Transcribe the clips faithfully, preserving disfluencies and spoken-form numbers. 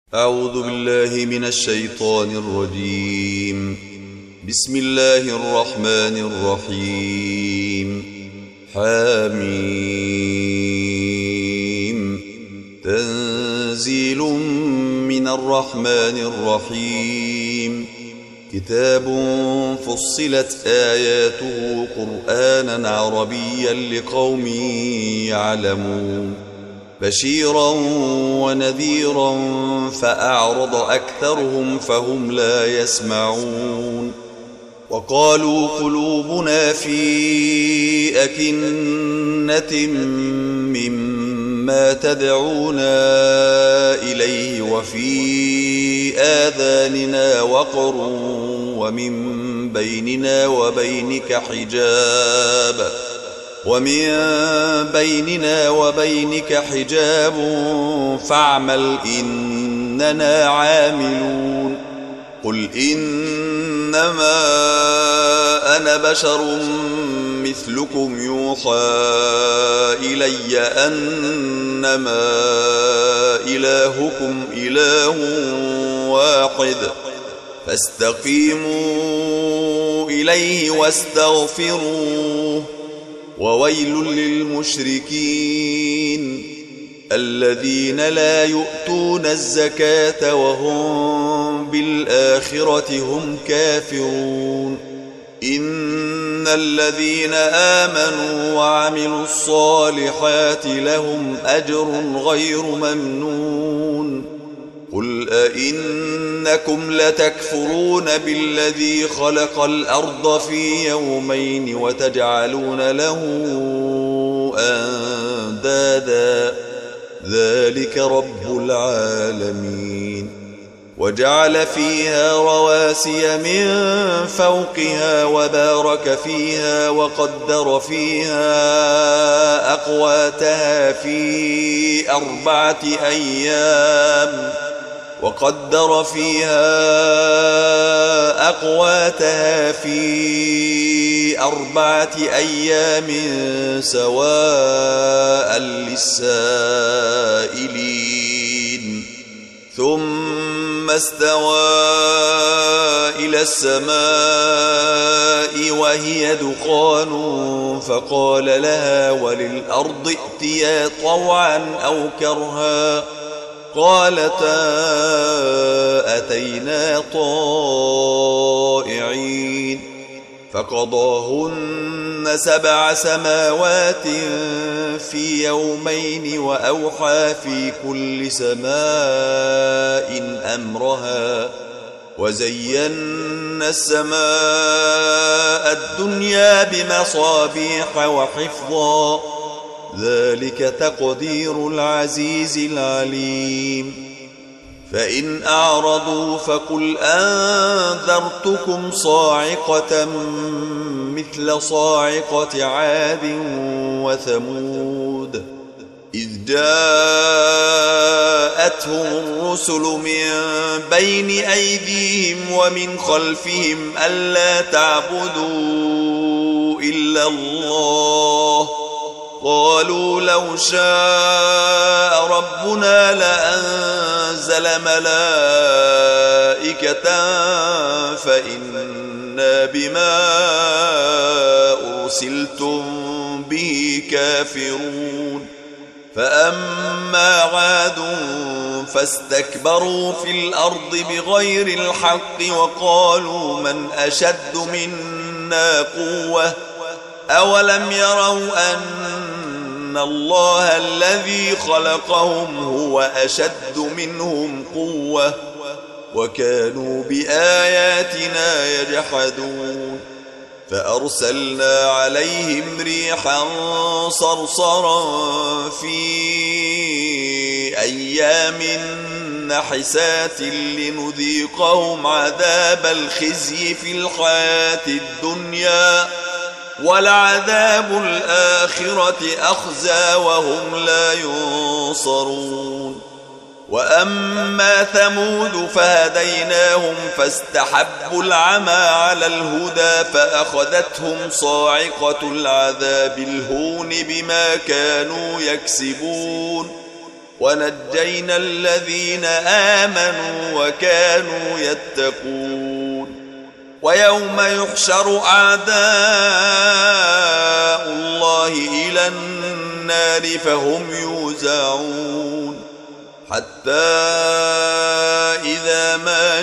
أعوذ بالله من الشيطان الرجيم. بسم الله الرحمن الرحيم. حميم. تنزيل من الرحمن الرحيم. كتاب فصلت آياته قرآنا عربيا لقوم يعلمون. بشيرا ونذيرا فأعرض أكثرهم فهم لا يسمعون. وقالوا قلوبنا في أكنة مما تدعونا إليه وفي آذاننا وقر ومن بيننا وبينك حجاب ومن بيننا وبينك حجاب فاعمل إننا عاملون. قل إنما أنا بشر مثلكم يوحى إلي أنما إلهكم إله واحد فاستقيموا إليه واستغفروه. وويل للمشركين الذين لا يؤتون الزكاة وهم بالآخرة هم كافرون. إن الذين آمنوا وعملوا الصالحات لهم أجر غير ممنون. قل أئنكم لتكفرون بالذي خلق الأرض في يومين وتجعلون له أندادا ذلك رب العالمين. وجعل فيها رواسي من فوقها وبارك فيها وقدر فيها أقواتها في أربعة أيام وقدر فيها أقواتها في أربعة أيام سواء للسائلين. ثم استوى إلى السماء وهي دخان فقال لها وللأرض ائتيا طوعا أو كرها قالتا أتينا طائعين. فقضاهن سبع سماوات في يومين وأوحى في كل سماء أمرها وزينا السماء الدنيا بمصابيح وحفظا ذلك تقدير العزيز العليم. فإن أعرضوا فقل أنذرتكم صاعقة مثل صاعقة عاد وثمود إذ جاءتهم الرسل من بين أيديهم ومن خلفهم ألا تعبدوا إلا الله قالوا لو شاء ربنا لأنزل ملائكة فإنا بما أرسلتم به كافرون. فأما عاد فاستكبروا في الأرض بغير الحق وقالوا من أشد منا قوة أولم يروا أن الله الذي خلقهم هو أشد منهم قوة وكانوا بآياتنا يجحدون. فأرسلنا عليهم ريحا صرصرا في أيام نحسات لنذيقهم عذاب الخزي في الحياة الدنيا ولعذاب الآخرة أخزى وهم لا ينصرون. وأما ثمود فهديناهم فاستحبوا العمى على الهدى فأخذتهم صاعقة العذاب الهون بما كانوا يكسبون. ونجينا الذين آمنوا وكانوا يتقون. ويوم يحشر أعداء الله إلى النار فهم يوزعون حتى إذا ما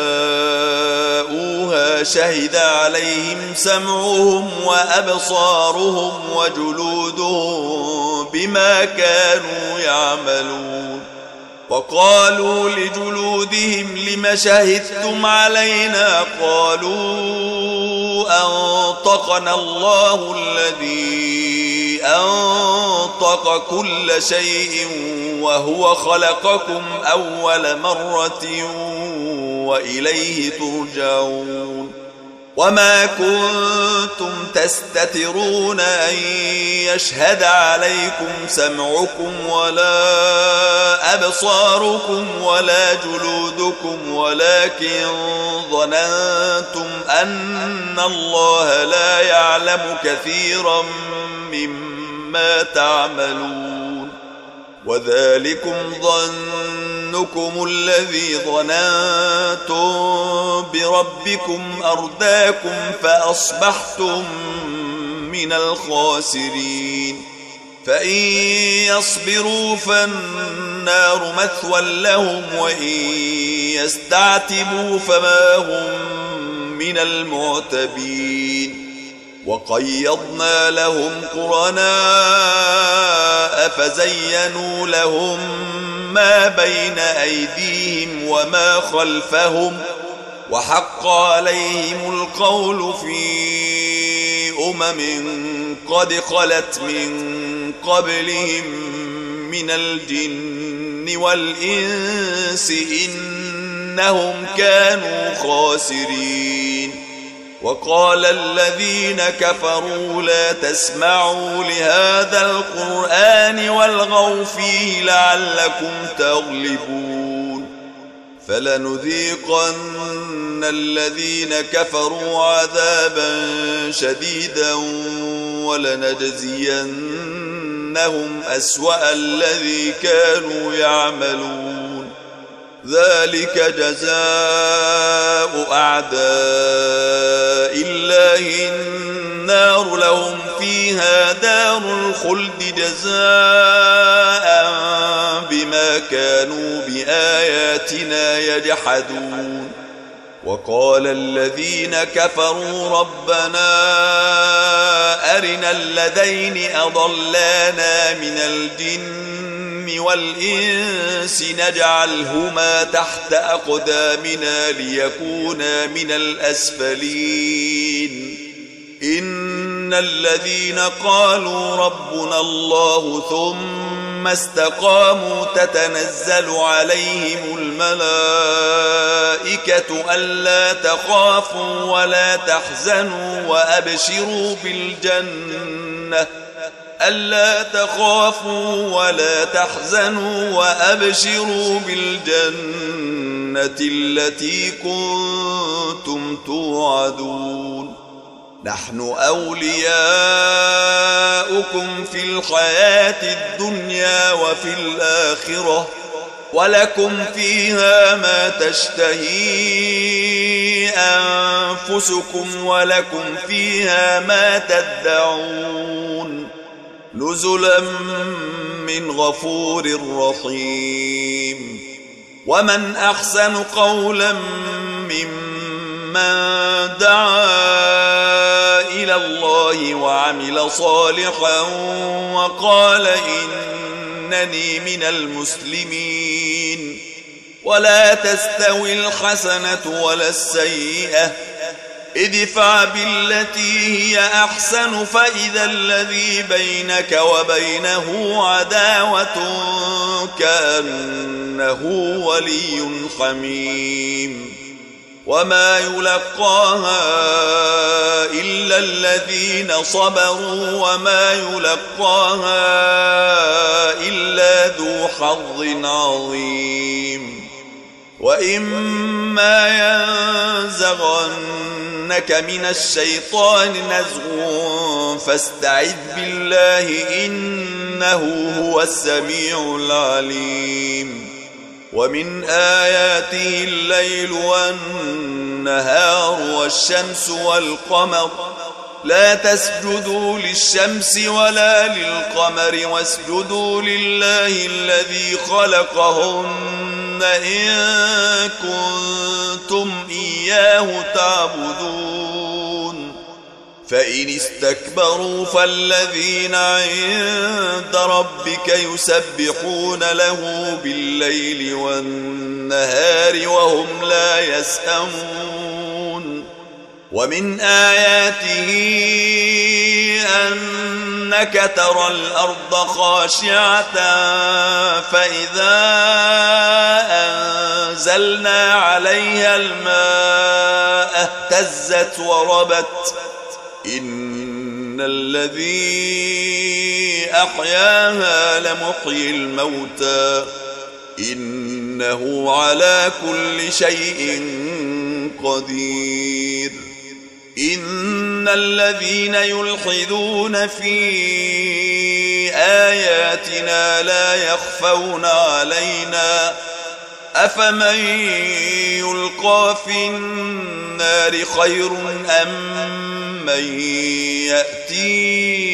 جاءوها شهد عليهم سمعهم وأبصارهم وجلودهم بما كانوا يعملون. وقالوا لجلودهم لم شهدتم علينا؟ قالوا أنطقنا الله الذي أنطق كل شيء وهو خلقكم أول مرة وإليه ترجعون. وما كنتم تستترون أن يشهد عليكم سمعكم ولا أبصاركم ولا جلودكم ولكن ظننتم أن الله لا يعلم كثيرا مما تعملون. وذلكم ظنكم الذي ظننتم بربكم أرداكم فأصبحتم من الخاسرين. فإن يصبروا فالنار مثوى لهم وإن يستعتبوا فما هم من المعتبين. وقيضنا لهم قرناء فزينوا لهم ما بين أيديهم وما خلفهم وحق عليهم القول في أمم قد خلت من قبلهم من الجن والإنس إنهم كانوا خاسرين. وقال الذين كفروا لا تسمعوا لهذا القرآن والغوا فيه لعلكم تغلبون. فلنذيقن الذين كفروا عذابا شديدا ولنجزينهم أسوأ الذي كانوا يعملون. ذلك جزاء أعداء الله النار لهم فيها دار الخلد جزاء بما كانوا بآياتنا يجحدون. وقال الذين كفروا ربنا أرنا الذين أضلانا من الجن والإنس نجعلهما تحت أقدامنا ليكونا من الأسفلين. إن الذين قالوا ربنا الله ثم استقاموا تتنزل عليهم الملائكة ألا تخافوا ولا تحزنوا وأبشروا بالجنة ألا تخافوا ولا تحزنوا وأبشروا بالجنة التي كنتم توعدون. نحن أولياؤكم في الحياة الدنيا وفي الآخرة ولكم فيها ما تشتهي أنفسكم ولكم فيها ما تدعون. نزلا من غفور رحيم. ومن أحسن قولا ممن دعا إلى الله وعمل صالحا وقال إنني من المسلمين. ولا تستوي الحسنة ولا السيئة ادفع بالتي هي أحسن فإذا الذي بينك وبينه عداوة كأنه ولي حميم. وما يلقاها إلا الذين صبروا وما يلقاها إلا ذو حظ عظيم. وإما ينزغنك من الشيطان نزغ فاستعذ بالله إنه هو السميع العليم ومن آياته الليل والنهار والشمس والقمر لا تسجدوا للشمس ولا للقمر واسجدوا لله الذي خلقهن إن كنتم إياه تعبدون فإن استكبروا فالذين عند ربك يسبحون له بالليل والنهار وهم لا يسأمون ومن آياته أنك ترى الأرض خاشعة فإذا أنزلنا عليها الماء اهتزت وربت إن الذي أحياها لمحيي الموتى إنه على كل شيء قدير إن الذين يلحدون في آياتنا لا يخفون علينا أفمن يلقى في النار خير أم من يأتي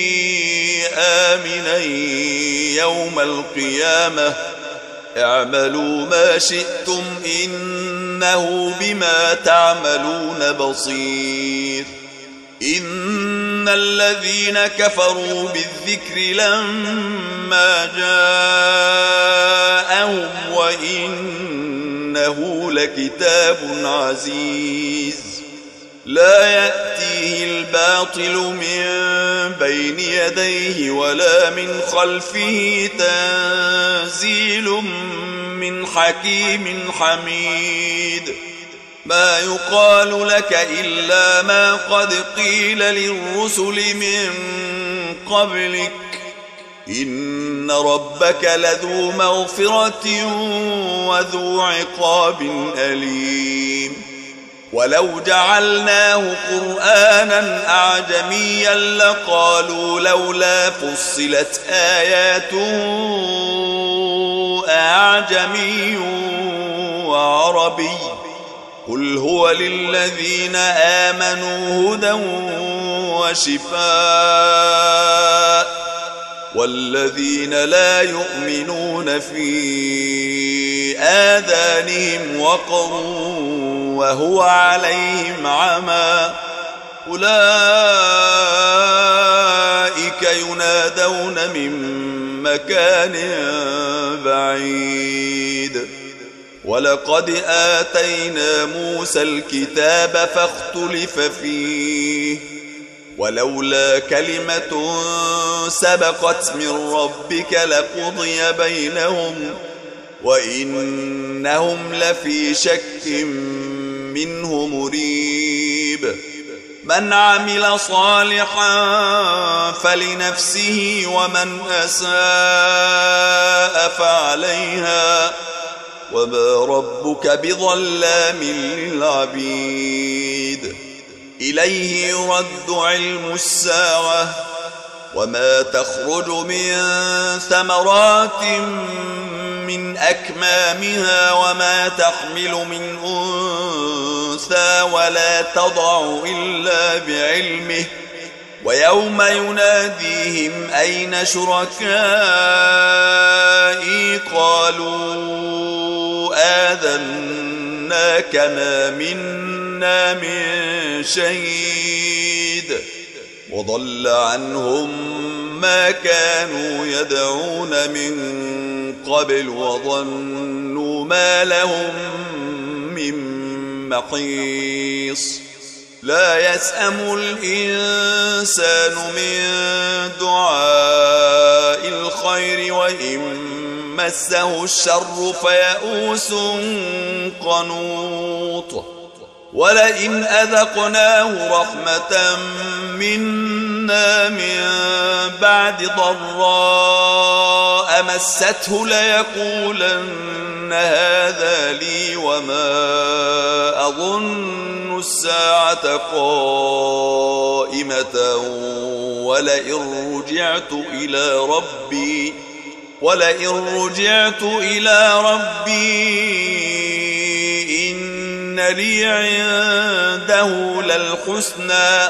آمنا يوم القيامة اعملوا ما شئتم إنه بما تعملون بصير إن الذين كفروا بالذكر لما جاءهم وإنه لكتاب عزيز لا يأتيه الباطل من بين يديه ولا من خلفه تنزيل من حكيم حميد ما يقال لك إلا ما قد قيل للرسل من قبلك إن ربك لذو مغفرة وذو عقاب أليم ولو جعلناه قرآنا أعجميا لقالوا لولا فصلت آياته أعجمي وعربي قل هو للذين آمنوا هدى وشفاء والذين لا يؤمنون في آذانهم وقر وهو عليهم عمى أولئك ينادون من مكان بعيد ولقد آتينا موسى الكتاب فاختلف فيه ولولا كلمة سبقت من ربك لقضي بينهم وإنهم لفي شك منه مريب من عمل صالحا فلنفسه ومن أساء فعليها وما ربك بظلام للعبيد إليه يرد علم الساعة وما تخرج من ثمرات من أكمامها وما تحمل من أنثى ولا تضع إلا بعلمه ويوم يناديهم أين شركائي قالوا آذناك ما منا من شهيد وضل عنهم ما كانوا يدعون من قبل وظنوا ما لهم من محيص لا يسأم الإنسان من دعاء الخير وإن مسه الشر فيئوس قنوط ولئن أذقناه رحمة منا من بعد ضراء ضراء مسته ليقولن هذا لي وما أظن الساعة قائمة ولئن رجعت إلى ربي ولئن رجعت إلى ربي إن لي عنده للحسنى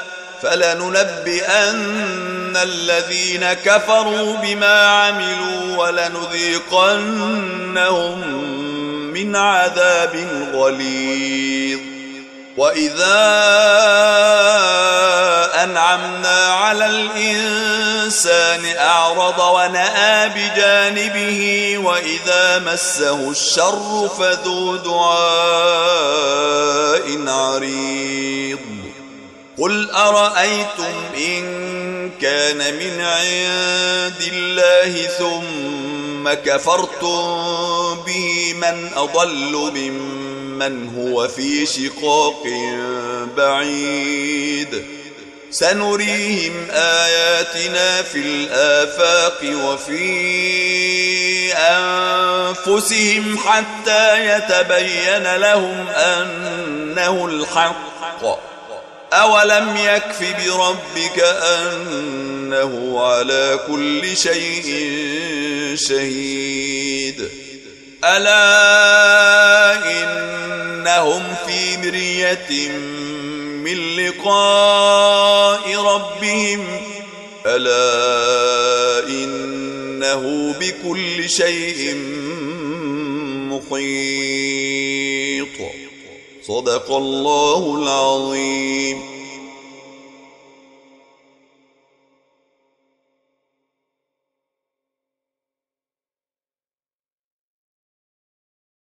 فلننبئن الذين كفروا بما عملوا ولنذيقنهم من عذاب غليظ وإذا أنعمنا على الإنسان أعرض ونأى بجانبه وإذا مسه الشر فذو دعاء عريض قل أرأيتم إن كان من عند الله ثم كفرتم به من أضل ممن هو في شقاق بعيد سنريهم آياتنا في الآفاق وفي أنفسهم حتى يتبين لهم أنه الحق أولم يكف بربك أنه على كل شيء شهيد ألا إنهم في مرية من لقاء ربهم ألا إنه بكل شيء محيط صدق الله العظيم.